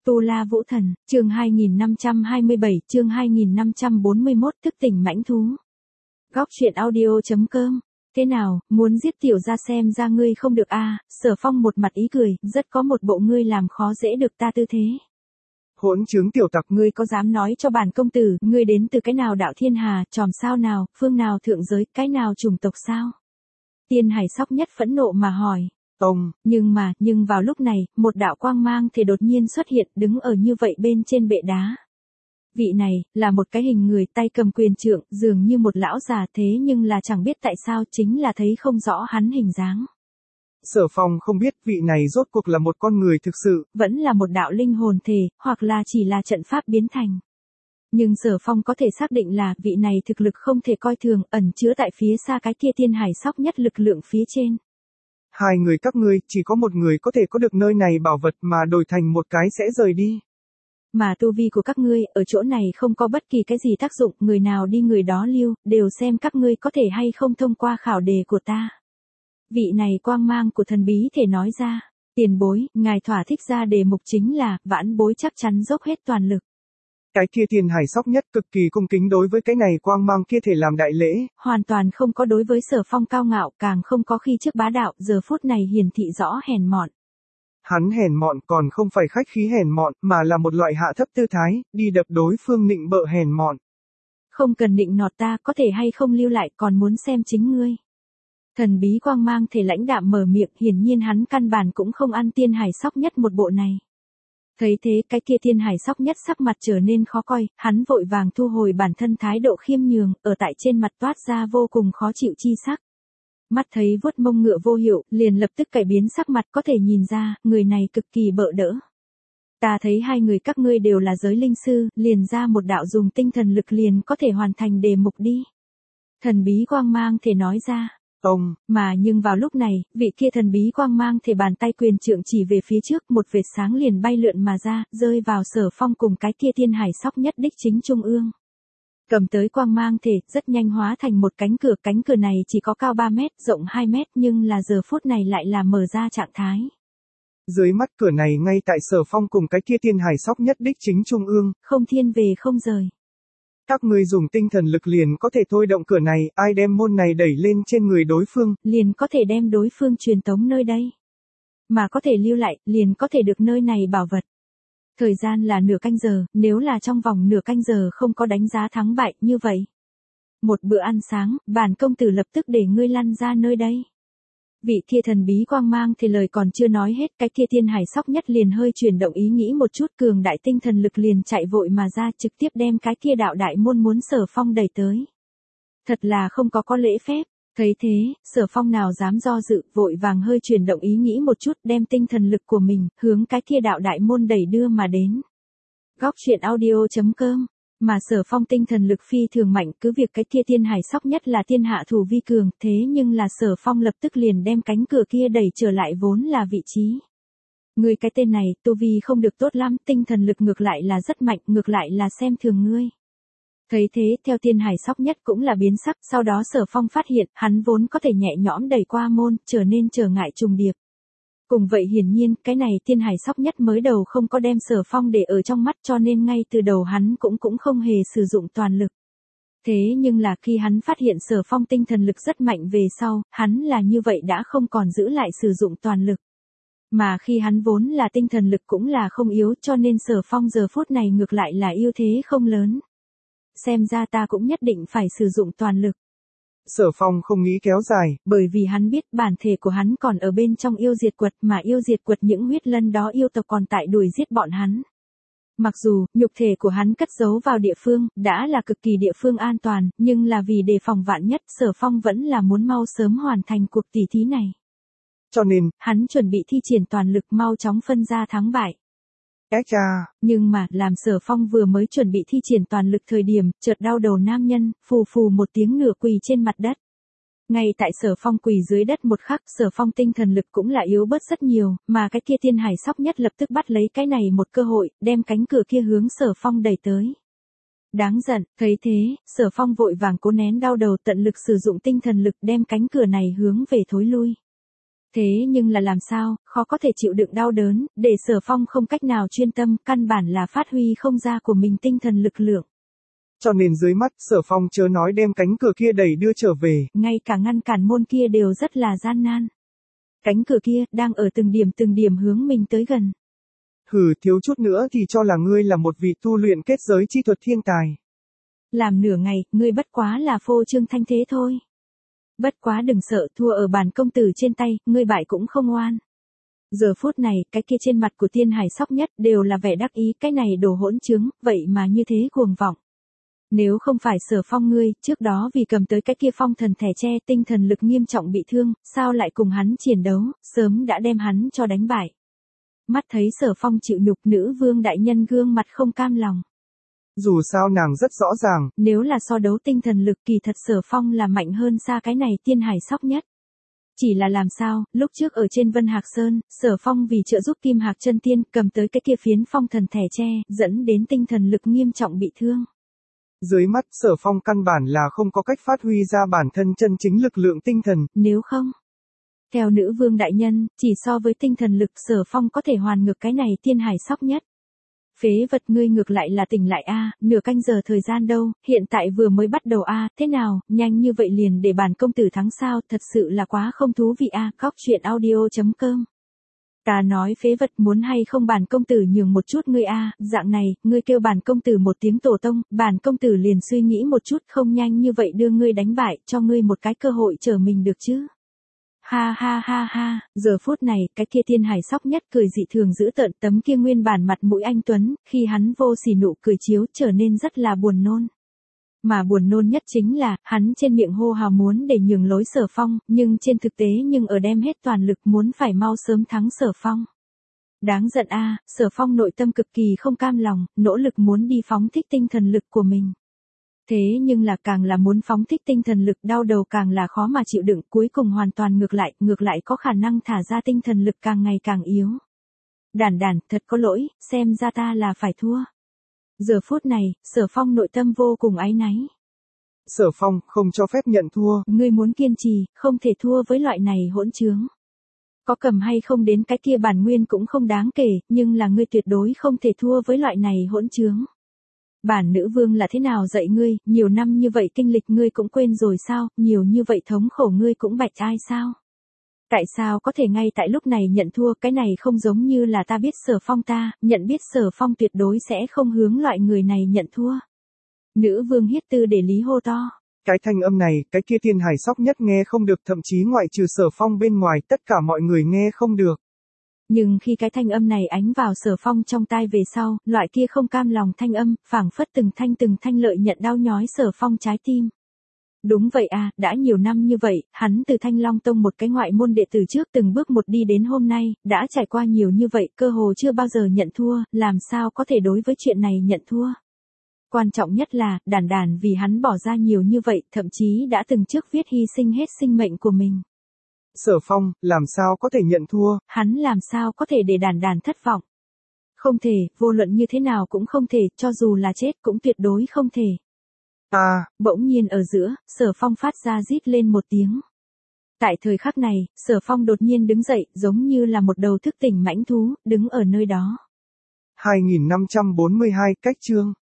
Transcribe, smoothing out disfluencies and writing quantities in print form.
Tu La Vũ Thần, chương 2527, chương 2541, thức tỉnh mãnh thú. Góc truyện audio.com. Thế nào, muốn giết tiểu ra xem ra ngươi không được à? Sở Phong một mặt ý cười, rất có một bộ ngươi làm khó dễ được ta tư thế. Hỗn trướng tiểu tặc, Ngươi có dám nói cho bản công tử, ngươi đến từ cái nào đạo thiên hà, chòm sao nào, phương nào thượng giới, cái nào chủng tộc sao? Tiên Hải Sóc Nhất phẫn nộ mà hỏi. Ông, Nhưng vào lúc này, một đạo quang mang thì đột nhiên xuất hiện, đứng ở như vậy bên trên bệ đá. Vị này, là một cái hình người tay cầm quyền trượng, dường như một lão già thế nhưng là chẳng biết tại sao chính là thấy không rõ hắn hình dáng. Sở Phong không biết vị này rốt cuộc là một con người thực sự, vẫn là một đạo linh hồn thể, hoặc là chỉ là trận pháp biến thành. Nhưng Sở Phong có thể xác định là vị này thực lực không thể coi thường, ẩn chứa tại phía xa cái kia Tiên Hải Sóc Nhất lực lượng phía trên. Hai người các ngươi, chỉ có một người có thể có được nơi này bảo vật mà đổi thành một cái sẽ rời đi. Mà tu vi của các ngươi, ở chỗ này không có bất kỳ cái gì tác dụng, người nào đi người đó lưu, đều xem các ngươi có thể hay không thông qua khảo đề của ta. Vị này quang mang của thần bí thể nói ra, tiền bối, ngài thỏa thích ra đề mục chính là, vãn bối chắc chắn dốc hết toàn lực. Cái kia Tiên Hải Sóc Nhất cực kỳ cung kính đối với cái này quang mang kia thể làm đại lễ. Hoàn toàn không có đối với Sở Phong cao ngạo, càng không có khi trước bá đạo, giờ phút này hiển thị rõ hèn mọn. Hắn hèn mọn còn không phải khách khí hèn mọn, mà là một loại hạ thấp tư thái, đi đập đối phương nịnh bợ hèn mọn. Không cần nịnh nọt ta, có thể hay không lưu lại, còn muốn xem chính ngươi. Thần bí quang mang thể lãnh đạm mở miệng, hiển nhiên hắn căn bản cũng không ăn Tiên Hải Sóc Nhất một bộ này. Thấy thế, cái kia Tiên Hải Sóc Nhất sắc mặt trở nên khó coi, hắn vội vàng thu hồi bản thân thái độ khiêm nhường, ở tại trên mặt toát ra vô cùng khó chịu chi sắc. Mắt thấy vuốt mông ngựa vô hiệu, liền lập tức cải biến sắc mặt, có thể nhìn ra, người này cực kỳ bợ đỡ. Ta thấy hai người các ngươi đều là giới linh sư, liền ra một đạo dùng tinh thần lực liền có thể hoàn thành đề mục đi. Thần bí quang mang thể nói ra. Ông, nhưng vào lúc này, vị kia thần bí quang mang thể bàn tay quyền trượng chỉ về phía trước, một vệt sáng liền bay lượn mà ra, rơi vào Sở Phong cùng cái kia Tiên Hải Sóc Nhất đích chính trung ương. Cầm tới quang mang thể, rất nhanh hóa thành một cánh cửa này chỉ có cao 3 mét, rộng 2 mét nhưng là giờ phút này lại là mở ra trạng thái. Dưới mắt cửa này ngay tại Sở Phong cùng cái kia Tiên Hải Sóc Nhất đích chính trung ương. Không thiên về không rời. Các ngươi dùng tinh thần lực liền có thể thôi động cửa này, ai đem môn này đẩy lên trên người đối phương, liền có thể đem đối phương truyền tống nơi đây. Mà có thể lưu lại, liền có thể được nơi này bảo vật. Thời gian là nửa canh giờ, nếu là trong vòng nửa canh giờ không có đánh giá thắng bại như vậy. Một bữa ăn sáng, bản công tử lập tức để ngươi lăn ra nơi đây. Vị kia thần bí quang mang thì lời còn chưa nói hết, cái kia Tiên Hải Sóc Nhất liền hơi chuyển động ý nghĩ một chút, cường đại tinh thần lực liền chạy vội mà ra, trực tiếp đem cái kia đạo đại môn muốn Sở Phong đẩy tới. Thật là không có lễ phép. Thấy thế, Sở Phong nào dám do dự, vội vàng hơi chuyển động ý nghĩ một chút, đem tinh thần lực của mình hướng cái kia đạo đại môn đẩy đưa mà đến. Góc truyện audio.com. Mà Sở Phong tinh thần lực phi thường mạnh, cứ việc cái kia Tiên Hải Sóc Nhất là thiên hạ thủ vi cường, thế nhưng là Sở Phong lập tức liền đem cánh cửa kia đẩy trở lại vốn là vị trí. Ngươi cái tên này, tu vi không được tốt lắm, tinh thần lực ngược lại là rất mạnh, ngược lại là xem thường ngươi. Thấy thế, theo Tiên Hải Sóc Nhất cũng là biến sắc, sau đó Sở Phong phát hiện, hắn vốn có thể nhẹ nhõm đẩy qua môn, trở nên trở ngại trùng điệp. Cùng vậy hiển nhiên, cái này Tiên Hải Sóc Nhất mới đầu không có đem Sở Phong để ở trong mắt, cho nên ngay từ đầu hắn cũng không hề sử dụng toàn lực. Thế nhưng là khi hắn phát hiện Sở Phong tinh thần lực rất mạnh về sau, hắn là như vậy đã không còn giữ lại sử dụng toàn lực. Mà khi hắn vốn là tinh thần lực cũng là không yếu, cho nên Sở Phong giờ phút này ngược lại là ưu thế không lớn. Xem ra ta cũng nhất định phải sử dụng toàn lực. Sở Phong không nghĩ kéo dài, bởi vì hắn biết bản thể của hắn còn ở bên trong yêu diệt quật, mà yêu diệt quật những huyết lân đó yêu tộc còn tại đuổi giết bọn hắn. Mặc dù, nhục thể của hắn cất giấu vào địa phương, đã là cực kỳ địa phương an toàn, nhưng là vì đề phòng vạn nhất, Sở Phong vẫn là muốn mau sớm hoàn thành cuộc tỉ thí này. Cho nên, hắn chuẩn bị thi triển toàn lực mau chóng phân ra thắng bại. Nhưng mà, làm Sở Phong vừa mới chuẩn bị thi triển toàn lực thời điểm, chợt đau đầu nam nhân, phù phù một tiếng nửa quỳ trên mặt đất. Ngay tại Sở Phong quỳ dưới đất một khắc, Sở Phong tinh thần lực cũng là yếu bớt rất nhiều, mà cái kia Tiên Hải Sóc Nhất lập tức bắt lấy cái này một cơ hội, đem cánh cửa kia hướng Sở Phong đẩy tới. Đáng giận, thấy thế, Sở Phong vội vàng cố nén đau đầu, tận lực sử dụng tinh thần lực đem cánh cửa này hướng về thối lui. Thế nhưng là làm sao, khó có thể chịu đựng đau đớn, để Sở Phong không cách nào chuyên tâm, căn bản là phát huy không ra của mình tinh thần lực lượng. Cho nên dưới mắt, Sở Phong chớ nói đem cánh cửa kia đẩy đưa trở về. Ngay cả ngăn cản môn kia đều rất là gian nan. Cánh cửa kia, đang ở từng điểm hướng mình tới gần. Hừ, thiếu chút nữa thì cho là ngươi là một vị tu luyện kết giới chi thuật thiên tài. Làm nửa ngày, ngươi bất quá là phô trương thanh thế thôi. Bất quá đừng sợ, thua ở bản công tử trên tay, ngươi bại cũng không oan. Giờ phút này, cái kia trên mặt của Tiên Hải Sóc Nhất đều là vẻ đắc ý, cái này đồ hỗn trướng, vậy mà như thế cuồng vọng. Nếu không phải Sở Phong ngươi, trước đó vì cầm tới cái kia phong thần thẻ tre, tinh thần lực nghiêm trọng bị thương, sao lại cùng hắn chiến đấu, sớm đã đem hắn cho đánh bại. Mắt thấy Sở Phong chịu nhục, nữ vương đại nhân gương mặt không cam lòng. Dù sao nàng rất rõ ràng, nếu là so đấu tinh thần lực kỳ thật Sở Phong là mạnh hơn xa cái này Tiên Hải Sóc Nhất. Chỉ là làm sao, lúc trước ở trên Vân Hạc Sơn, Sở Phong vì trợ giúp Kim Hạc Chân Tiên cầm tới cái kia phiến phong thần thẻ tre, dẫn đến tinh thần lực nghiêm trọng bị thương. Dưới mắt Sở Phong căn bản là không có cách phát huy ra bản thân chân chính lực lượng tinh thần. Nếu không, theo nữ vương đại nhân, chỉ so với tinh thần lực Sở Phong có thể hoàn ngược cái này Tiên Hải Sóc Nhất. Phế vật, ngươi ngược lại là tỉnh lại a, nửa canh giờ thời gian đâu, hiện tại vừa mới bắt đầu a, thế nào, nhanh như vậy liền để bản công tử thắng sao, thật sự là quá không thú vị a. Cóc truyện audio.com. Ta nói phế vật, muốn hay không bản công tử nhường một chút ngươi a, dạng này, ngươi kêu bản công tử một tiếng tổ tông, bản công tử liền suy nghĩ một chút, không nhanh như vậy đưa ngươi đánh bại, cho ngươi một cái cơ hội trở mình được chứ. Ha ha ha ha, giờ phút này, cái kia Tiên Hải Sóc Nhất cười dị thường dữ tợn, tấm kia nguyên bản mặt mũi anh tuấn, khi hắn vô sỉ nụ cười chiếu trở nên rất là buồn nôn. Mà buồn nôn nhất chính là, hắn trên miệng hô hào muốn để nhường lối Sở Phong, nhưng trên thực tế nhưng ở đem hết toàn lực muốn phải mau sớm thắng Sở Phong. Đáng giận a, Sở Phong nội tâm cực kỳ không cam lòng, nỗ lực muốn đi phóng thích tinh thần lực của mình. Thế nhưng là càng là muốn phóng thích tinh thần lực, đau đầu càng là khó mà chịu đựng, cuối cùng hoàn toàn ngược lại có khả năng thả ra tinh thần lực càng ngày càng yếu. Đản, thật có lỗi, xem ra ta là phải thua. Giờ phút này, Sở Phong nội tâm vô cùng áy náy. Sở Phong, không cho phép nhận thua. Ngươi muốn kiên trì, không thể thua với loại này hỗn trướng. Có cầm hay không đến cái kia bản nguyên cũng không đáng kể, nhưng là ngươi tuyệt đối không thể thua với loại này hỗn trướng. Bản nữ vương là thế nào dạy ngươi, nhiều năm như vậy kinh lịch ngươi cũng quên rồi sao, nhiều như vậy thống khổ ngươi cũng bạch ai sao? Tại sao có thể ngay tại lúc này nhận thua, cái này không giống như là ta biết Sở Phong ta, nhận biết Sở Phong tuyệt đối sẽ không hướng loại người này nhận thua. Nữ vương hiết tư để lý hô to. Cái thanh âm này, cái kia Tiên Hải Sóc Nhất nghe không được, thậm chí ngoại trừ Sở Phong bên ngoài, tất cả mọi người nghe không được. Nhưng khi cái thanh âm này ánh vào Sở Phong trong tai về sau, loại kia không cam lòng thanh âm, phảng phất từng thanh lợi nhận đau nhói Sở Phong trái tim. Đúng vậy à, đã nhiều năm như vậy, hắn từ Thanh Long Tông một cái ngoại môn đệ tử trước từng bước một đi đến hôm nay, đã trải qua nhiều như vậy, cơ hồ chưa bao giờ nhận thua, làm sao có thể đối với chuyện này nhận thua. Quan trọng nhất là, đản vì hắn bỏ ra nhiều như vậy, thậm chí đã từng trước viết hy sinh hết sinh mệnh của mình. Sở Phong, làm sao có thể nhận thua? Hắn làm sao có thể để đản thất vọng? Không thể, vô luận như thế nào cũng không thể, cho dù là chết cũng tuyệt đối không thể. Bỗng nhiên ở giữa, Sở Phong phát ra rít lên một tiếng. Tại thời khắc này, Sở Phong đột nhiên đứng dậy, giống như là một đầu thức tỉnh mãnh thú, đứng ở nơi đó. 2542 cách chương